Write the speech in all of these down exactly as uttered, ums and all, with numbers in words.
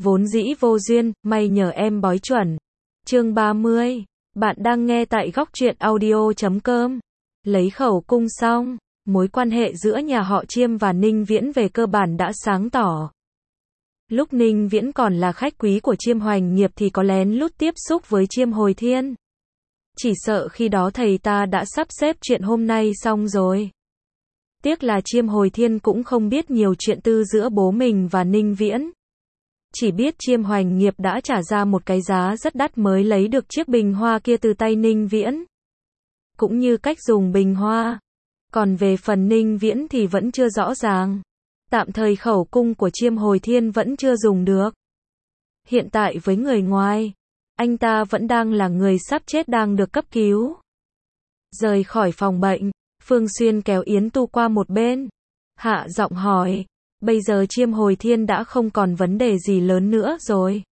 Vốn dĩ vô duyên, may nhờ em bói chuẩn. Chương ba mươi. Bạn đang nghe tại góc truyện audio chấm com. Lấy khẩu cung xong, mối quan hệ giữa nhà họ Chiêm và Ninh Viễn về cơ bản đã sáng tỏ. Lúc Ninh Viễn còn là khách quý của Chiêm Hoành Nghiệp thì có lén lút tiếp xúc với Chiêm Hồi Thiên. Chỉ sợ khi đó thầy ta đã sắp xếp chuyện hôm nay xong rồi. Tiếc là Chiêm Hồi Thiên cũng không biết nhiều chuyện tư giữa bố mình và Ninh Viễn. Chỉ biết Chiêm Hoành Nghiệp đã trả ra một cái giá rất đắt mới lấy được chiếc bình hoa kia từ tay Ninh Viễn. Cũng như cách dùng bình hoa. Còn về phần Ninh Viễn thì vẫn chưa rõ ràng. Tạm thời khẩu cung của Chiêm Hồi Thiên vẫn chưa dùng được. Hiện tại với người ngoài, anh ta vẫn đang là người sắp chết đang được cấp cứu. Rời khỏi phòng bệnh, Phương Xuyên kéo Yến Tu qua một bên. Hạ giọng hỏi, bây giờ Chiêm Hồi Thiên đã không còn vấn đề gì lớn nữa rồi.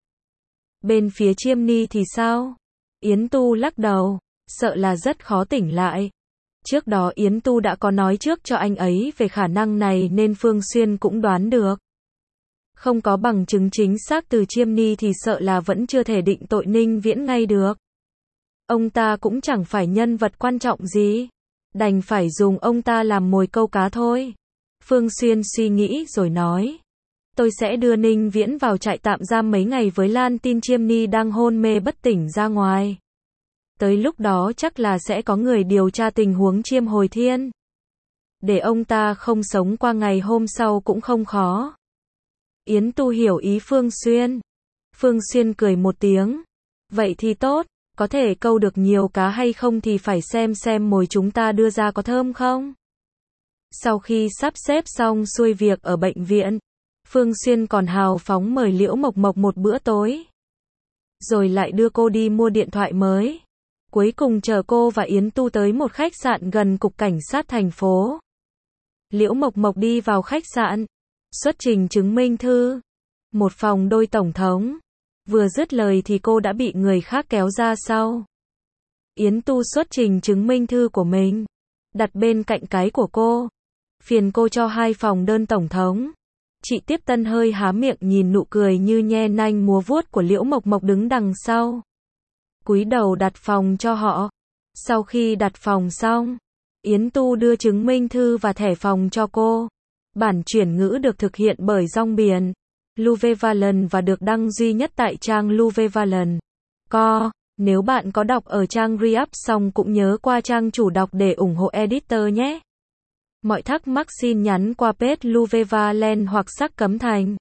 Bên phía Chiêm Ni thì sao? Yến Tu lắc đầu, sợ là rất khó tỉnh lại. Trước đó Yến Tu đã có nói trước cho anh ấy về khả năng này nên Phương Xuyên cũng đoán được. Không có bằng chứng chính xác từ Chiêm Ni thì sợ là vẫn chưa thể định tội Ninh Viễn ngay được. Ông ta cũng chẳng phải nhân vật quan trọng gì. Đành phải dùng ông ta làm mồi câu cá thôi. Phương Xuyên suy nghĩ rồi nói. Tôi sẽ đưa Ninh Viễn vào trại tạm giam mấy ngày với Lan tin Chiêm Ni đang hôn mê bất tỉnh ra ngoài. Tới lúc đó chắc là sẽ có người điều tra tình huống Chiêm Hồi Thiên. Để ông ta không sống qua ngày hôm sau cũng không khó. Yến Tu hiểu ý Phương Xuyên. Phương Xuyên cười một tiếng. Vậy thì tốt, có thể câu được nhiều cá hay không thì phải xem xem mồi chúng ta đưa ra có thơm không. Sau khi sắp xếp xong xuôi việc ở bệnh viện, Phương Xuyên còn hào phóng mời Liễu Mộc Mộc một bữa tối. Rồi lại đưa cô đi mua điện thoại mới. Cuối cùng chờ cô và Yến Tu tới một khách sạn gần cục cảnh sát thành phố. Liễu Mộc Mộc đi vào khách sạn, xuất trình chứng minh thư. Một phòng đôi tổng thống. Vừa dứt lời thì cô đã bị người khác kéo ra sau. Yến Tu xuất trình chứng minh thư của mình, đặt bên cạnh cái của cô. Phiền cô cho hai phòng đơn tổng thống. Chị Tiếp Tân hơi há miệng nhìn nụ cười như nhe nanh múa vuốt của Liễu Mộc Mộc đứng đằng sau. Cúi đầu đặt phòng cho họ. Sau khi đặt phòng xong, Yến Tu đưa chứng minh thư và thẻ phòng cho cô. Bản chuyển ngữ được thực hiện bởi dòng biển Luvevalent và được đăng duy nhất tại trang Luvevalent. Co, nếu bạn có đọc ở trang Re-up xong cũng nhớ qua trang chủ đọc để ủng hộ editor nhé. Mọi thắc mắc xin nhắn qua page Luvevalent hoặc Sắc Cấm Thành.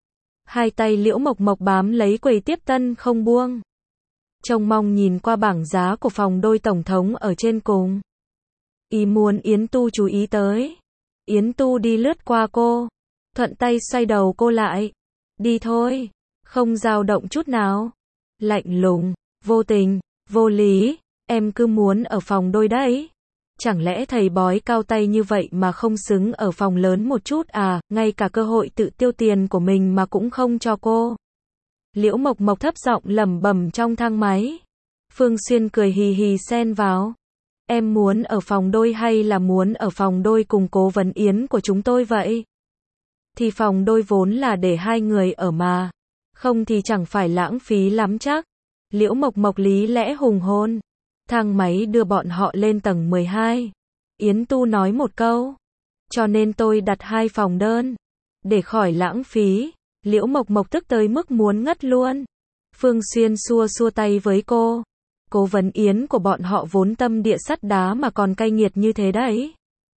Hai tay Liễu Mộc Mộc bám lấy quầy Tiếp Tân không buông. Trông mong nhìn qua bảng giá của phòng đôi tổng thống ở trên cùng. Ý muốn Yến Tu chú ý tới. Yến Tu đi lướt qua cô, thuận tay xoay đầu cô lại. Đi thôi, không dao động chút nào. Lạnh lùng, vô tình, vô lý, em cứ muốn ở phòng đôi đấy. Chẳng lẽ thầy bói cao tay như vậy mà không xứng ở phòng lớn một chút à, ngay cả cơ hội tự tiêu tiền của mình mà cũng không cho cô. Liễu Mộc Mộc thấp giọng lẩm bẩm trong thang máy. Phương Xuyên cười hì hì xen vào. Em muốn ở phòng đôi hay là muốn ở phòng đôi cùng cố vấn Yến của chúng tôi vậy? Thì phòng đôi vốn là để hai người ở mà. Không thì chẳng phải lãng phí lắm chắc. Liễu Mộc Mộc lý lẽ hùng hồn. Thang máy đưa bọn họ lên tầng mười hai. Yến Tu nói một câu. Cho nên tôi đặt hai phòng đơn. Để khỏi lãng phí. Liễu Mộc Mộc tức tới mức muốn ngất luôn. Phương Xuyên xua xua tay với cô. Cố vấn Yến của bọn họ vốn tâm địa sắt đá mà còn cay nghiệt như thế đấy.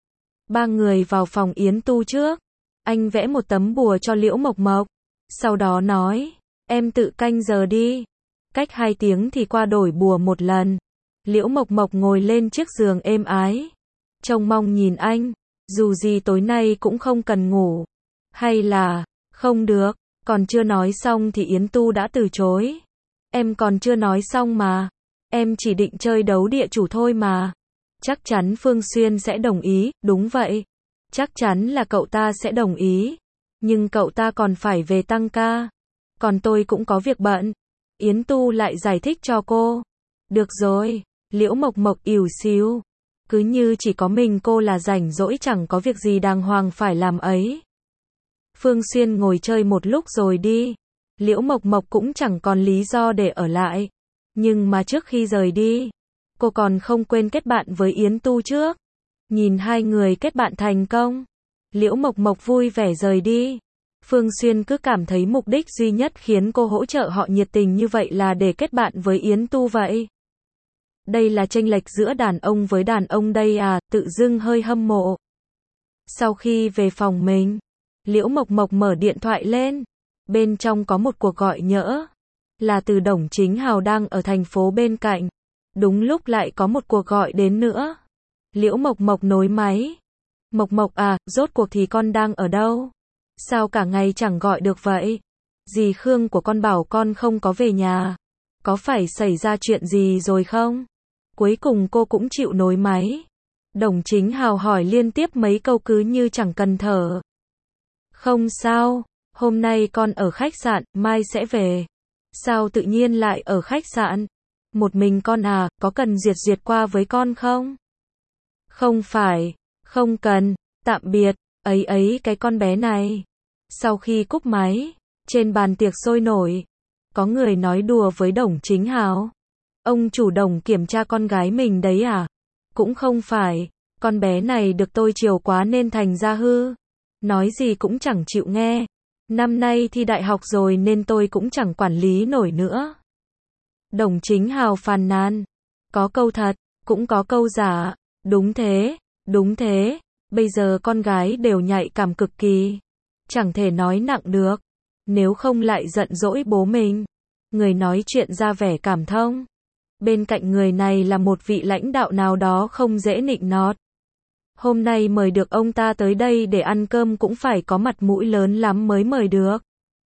Ba người vào phòng Yến Tu trước. Anh vẽ một tấm bùa cho Liễu Mộc Mộc. Sau đó nói, em tự canh giờ đi. Cách hai tiếng thì qua đổi bùa một lần. Liễu Mộc Mộc ngồi lên chiếc giường êm ái. Trông mong nhìn anh. Dù gì tối nay cũng không cần ngủ. Hay là, không được. Còn chưa nói xong thì Yến Tu đã từ chối. Em còn chưa nói xong mà. Em chỉ định chơi đấu địa chủ thôi mà. Chắc chắn Phương Xuyên sẽ đồng ý, đúng vậy. Chắc chắn là cậu ta sẽ đồng ý. Nhưng cậu ta còn phải về tăng ca. Còn tôi cũng có việc bận. Yến Tu lại giải thích cho cô. Được rồi. Liễu Mộc Mộc ỉu xìu. Cứ như chỉ có mình cô là rảnh rỗi chẳng có việc gì đàng hoàng phải làm ấy. Phương Xuyên ngồi chơi một lúc rồi đi. Liễu Mộc Mộc cũng chẳng còn lý do để ở lại. Nhưng mà trước khi rời đi, cô còn không quên kết bạn với Yến Tu trước. Nhìn hai người kết bạn thành công, Liễu Mộc Mộc vui vẻ rời đi. Phương Xuyên cứ cảm thấy mục đích duy nhất khiến cô hỗ trợ họ nhiệt tình như vậy là để kết bạn với Yến Tu vậy. Đây là chênh lệch giữa đàn ông với đàn ông đây à, tự dưng hơi hâm mộ. Sau khi về phòng mình, Liễu Mộc Mộc mở điện thoại lên. Bên trong có một cuộc gọi nhỡ. Là từ Đồng Chính Hào đang ở thành phố bên cạnh. Đúng lúc lại có một cuộc gọi đến nữa. Liễu Mộc Mộc nối máy. Mộc Mộc à, rốt cuộc thì con đang ở đâu? Sao cả ngày chẳng gọi được vậy? Dì Khương của con bảo con không có về nhà. Có phải xảy ra chuyện gì rồi không? Cuối cùng cô cũng chịu nối máy. Đồng Chính Hào hỏi liên tiếp mấy câu cứ như chẳng cần thở. Không sao, hôm nay con ở khách sạn, mai sẽ về. Sao tự nhiên lại ở khách sạn? Một mình con à, có cần Duyệt Duyệt qua với con không? Không phải, không cần, tạm biệt, ấy ấy cái con bé này. Sau khi cúp máy, trên bàn tiệc sôi nổi, có người nói đùa với Đồng Chính Hào. Ông chủ Đồng kiểm tra con gái mình đấy à? Cũng không phải, con bé này được tôi chiều quá nên thành ra hư. Nói gì cũng chẳng chịu nghe. Năm nay thi đại học rồi nên tôi cũng chẳng quản lý nổi nữa. Đồng Chính Hào phàn nàn. Có câu thật, cũng có câu giả. Đúng thế, đúng thế. Bây giờ con gái đều nhạy cảm cực kỳ. Chẳng thể nói nặng được. Nếu không lại giận dỗi bố mình. Người nói chuyện ra vẻ cảm thông. Bên cạnh người này là một vị lãnh đạo nào đó không dễ nịnh nọt. Hôm nay mời được ông ta tới đây để ăn cơm cũng phải có mặt mũi lớn lắm mới mời được.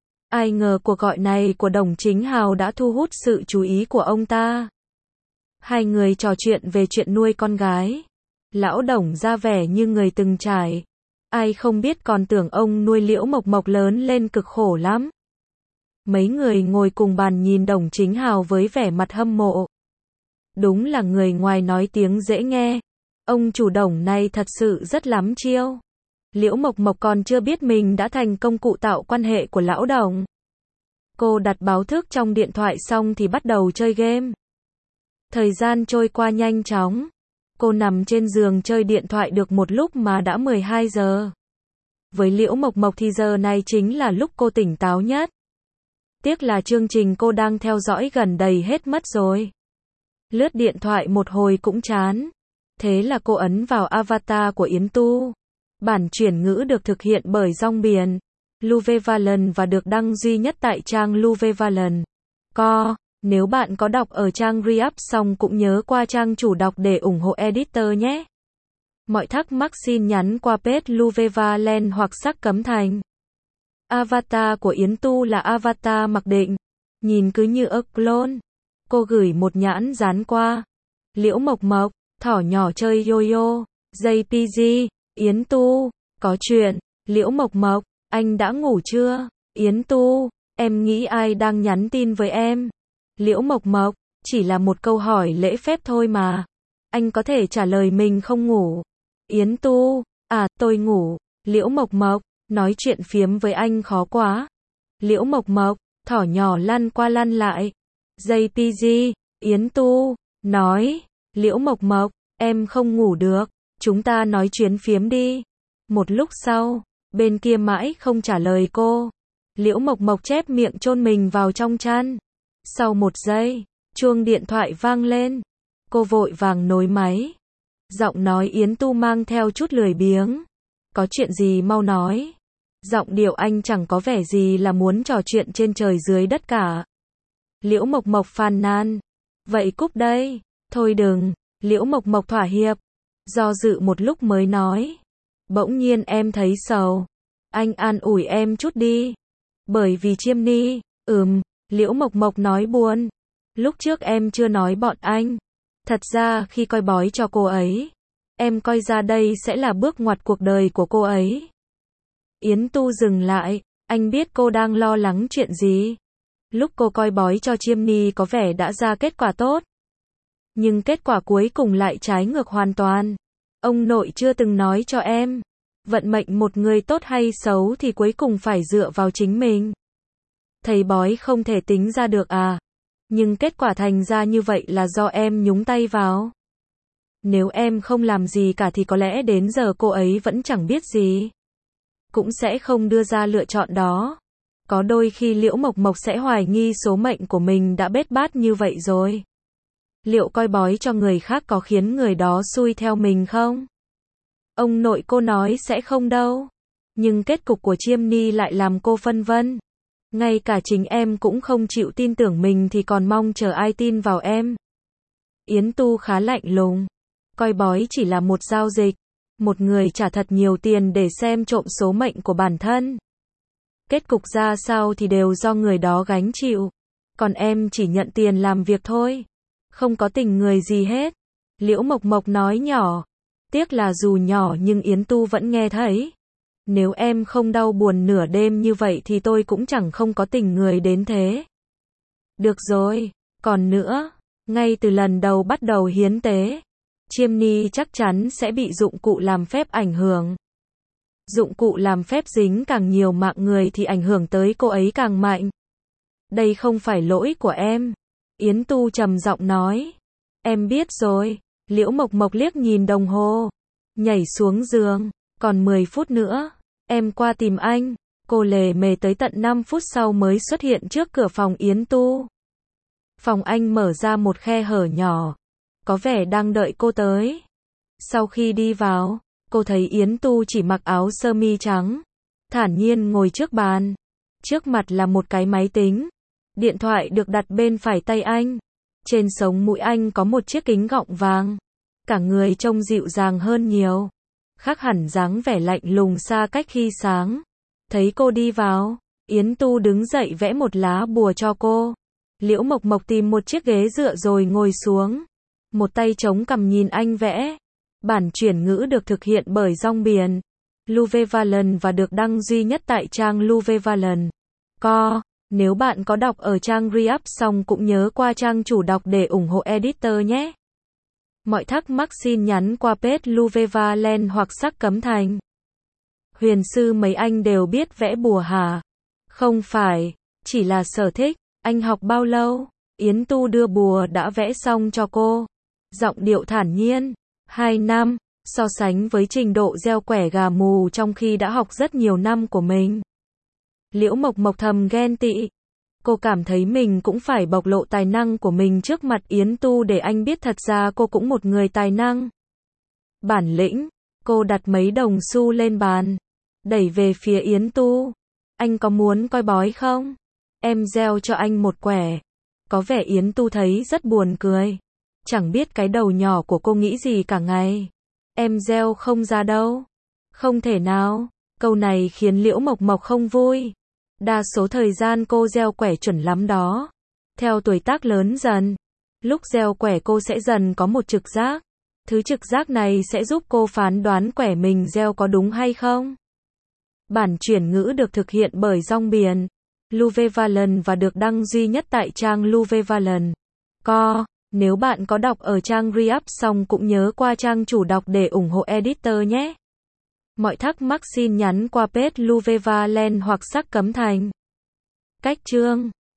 Ai ngờ cuộc gọi này của Đồng Chính Hào đã thu hút sự chú ý của ông ta. Hai người trò chuyện về chuyện nuôi con gái. Lão Đồng ra vẻ như người từng trải. Ai không biết còn tưởng ông nuôi Liễu Mộc Mộc lớn lên cực khổ lắm. Mấy người ngồi cùng bàn nhìn Đồng Chính Hào với vẻ mặt hâm mộ. Đúng là người ngoài nói tiếng dễ nghe. Ông chủ Đồng này thật sự rất lắm chiêu. Liễu Mộc Mộc còn chưa biết mình đã thành công cụ tạo quan hệ của lão Đồng. Cô đặt báo thức trong điện thoại xong thì bắt đầu chơi game. Thời gian trôi qua nhanh chóng. Cô nằm trên giường chơi điện thoại được một lúc mà đã mười hai giờ. Với Liễu Mộc Mộc thì giờ này chính là lúc cô tỉnh táo nhất. Tiếc là chương trình cô đang theo dõi gần đầy hết mất rồi. Lướt điện thoại một hồi cũng chán. Thế là cô ấn vào avatar của Yến Tu. Bản chuyển ngữ được thực hiện bởi Rong Biển, Luvevalon và được đăng duy nhất tại trang Luvevalon. Co, nếu bạn có đọc ở trang Re-up xong cũng nhớ qua trang chủ đọc để ủng hộ editor nhé. Mọi thắc mắc xin nhắn qua page Luvevalon hoặc Sắc Cấm Thành. Avatar của Yến Tu là avatar mặc định. Nhìn cứ như ớt clone. Cô gửi một nhãn dán qua. Liễu Mộc Mộc, thỏ nhỏ chơi yo-yo. gi pê giê, Yến Tu, có chuyện. Liễu Mộc Mộc, anh đã ngủ chưa? Yến Tu, em nghĩ ai đang nhắn tin với em? Liễu Mộc Mộc, chỉ là một câu hỏi lễ phép thôi mà. Anh có thể trả lời mình không ngủ. Yến Tu, à, tôi ngủ. Liễu Mộc Mộc, nói chuyện phiếm với anh khó quá. Liễu Mộc Mộc, thỏ nhỏ lăn qua lăn lại. gi pê giê, Yến Tu, nói. Liễu Mộc Mộc, em không ngủ được. Chúng ta nói chuyến phiếm đi. Một lúc sau, bên kia mãi không trả lời cô. Liễu Mộc Mộc chép miệng chôn mình vào trong chăn. Sau một giây, chuông điện thoại vang lên. Cô vội vàng nối máy. Giọng nói Yến Tu mang theo chút lười biếng. Có chuyện gì mau nói. Giọng điệu anh chẳng có vẻ gì là muốn trò chuyện trên trời dưới đất cả. Liễu Mộc Mộc phàn nàn. Vậy cúp đây. Thôi đừng. Liễu Mộc Mộc thỏa hiệp. Do dự một lúc mới nói. Bỗng nhiên em thấy sầu. Anh an ủi em chút đi. Bởi vì Chiêm Ni. Ừm. Liễu Mộc Mộc nói buồn. Lúc trước em chưa nói bọn anh. Thật ra khi coi bói cho cô ấy, em coi ra đây sẽ là bước ngoặt cuộc đời của cô ấy. Yến Tu dừng lại. Anh biết cô đang lo lắng chuyện gì. Lúc cô coi bói cho Chiêm Ni có vẻ đã ra kết quả tốt. Nhưng kết quả cuối cùng lại trái ngược hoàn toàn. Ông nội chưa từng nói cho em. Vận mệnh một người tốt hay xấu thì cuối cùng phải dựa vào chính mình. Thầy bói không thể tính ra được à? Nhưng kết quả thành ra như vậy là do em nhúng tay vào. Nếu em không làm gì cả thì có lẽ đến giờ cô ấy vẫn chẳng biết gì. Cũng sẽ không đưa ra lựa chọn đó. Có đôi khi Liễu Mộc Mộc sẽ hoài nghi số mệnh của mình đã bết bát như vậy rồi. Liệu coi bói cho người khác có khiến người đó xuôi theo mình không? Ông nội cô nói sẽ không đâu. Nhưng kết cục của Chiêm Ni lại làm cô phân vân. Ngay cả chính em cũng không chịu tin tưởng mình thì còn mong chờ ai tin vào em. Yến Tu khá lạnh lùng. Coi bói chỉ là một giao dịch. Một người trả thật nhiều tiền để xem trộm số mệnh của bản thân. Kết cục ra sao thì đều do người đó gánh chịu. Còn em chỉ nhận tiền làm việc thôi. Không có tình người gì hết. Liễu Mộc Mộc nói nhỏ. Tiếc là dù nhỏ nhưng Yến Tu vẫn nghe thấy. Nếu em không đau buồn nửa đêm như vậy thì tôi cũng chẳng không có tình người đến thế. Được rồi, còn nữa, ngay từ lần đầu bắt đầu hiến tế, Chiêm Ni chắc chắn sẽ bị dụng cụ làm phép ảnh hưởng. Dụng cụ làm phép dính càng nhiều mạng người thì ảnh hưởng tới cô ấy càng mạnh. Đây không phải lỗi của em. Yến Tu trầm giọng nói. Em biết rồi. Liễu Mộc Mộc liếc nhìn đồng hồ. Nhảy xuống giường. Còn mười phút nữa. Em qua tìm anh. Cô lề mề tới tận năm phút sau mới xuất hiện trước cửa phòng Yến Tu. Phòng anh mở ra một khe hở nhỏ. Có vẻ đang đợi cô tới. Sau khi đi vào, cô thấy Yến Tu chỉ mặc áo sơ mi trắng. Thản nhiên ngồi trước bàn. Trước mặt là một cái máy tính. Điện thoại được đặt bên phải tay anh. Trên sống mũi anh có một chiếc kính gọng vàng. Cả người trông dịu dàng hơn nhiều. Khác hẳn dáng vẻ lạnh lùng xa cách khi sáng. Thấy cô đi vào, Yến Tu đứng dậy vẽ một lá bùa cho cô. Liễu Mộc Mộc tìm một chiếc ghế dựa rồi ngồi xuống. Một tay chống cằm nhìn anh vẽ. Bản chuyển ngữ được thực hiện bởi Rong Biển, Luvevallen và được đăng duy nhất tại trang Luvevallen. Co, nếu bạn có đọc ở trang Re-up xong cũng nhớ qua trang chủ đọc để ủng hộ editor nhé. Mọi thắc mắc xin nhắn qua page Luvevallen hoặc Sắc Cấm Thành. Huyền sư mấy anh đều biết vẽ bùa hả? Không phải, chỉ là sở thích. Anh học bao lâu? Yến Tu đưa bùa đã vẽ xong cho cô. Giọng điệu thản nhiên. Hai năm, so sánh với trình độ gieo quẻ gà mù trong khi đã học rất nhiều năm của mình. Liễu Mộc Mộc thầm ghen tị. Cô cảm thấy mình cũng phải bộc lộ tài năng của mình trước mặt Yến Tu để anh biết thật ra cô cũng một người tài năng. Bản lĩnh, cô đặt mấy đồng xu lên bàn. Đẩy về phía Yến Tu. Anh có muốn coi bói không? Em gieo cho anh một quẻ. Có vẻ Yến Tu thấy rất buồn cười. Chẳng biết cái đầu nhỏ của cô nghĩ gì cả ngày. Em gieo không ra đâu. Không thể nào. Câu này khiến Liễu Mộc Mộc không vui. Đa số thời gian cô gieo quẻ chuẩn lắm đó. Theo tuổi tác lớn dần, lúc gieo quẻ cô sẽ dần có một trực giác. Thứ trực giác này sẽ giúp cô phán đoán quẻ mình gieo có đúng hay không. Bản chuyển ngữ được thực hiện bởi Rong Biển, Luvevallen và được đăng duy nhất tại trang Luvevallen. Co, nếu bạn có đọc ở trang Re-up xong cũng nhớ qua trang chủ đọc để ủng hộ editor nhé. Mọi thắc mắc xin nhắn qua page Luvevallen hoặc Sắc Cấm Thành. Cách chương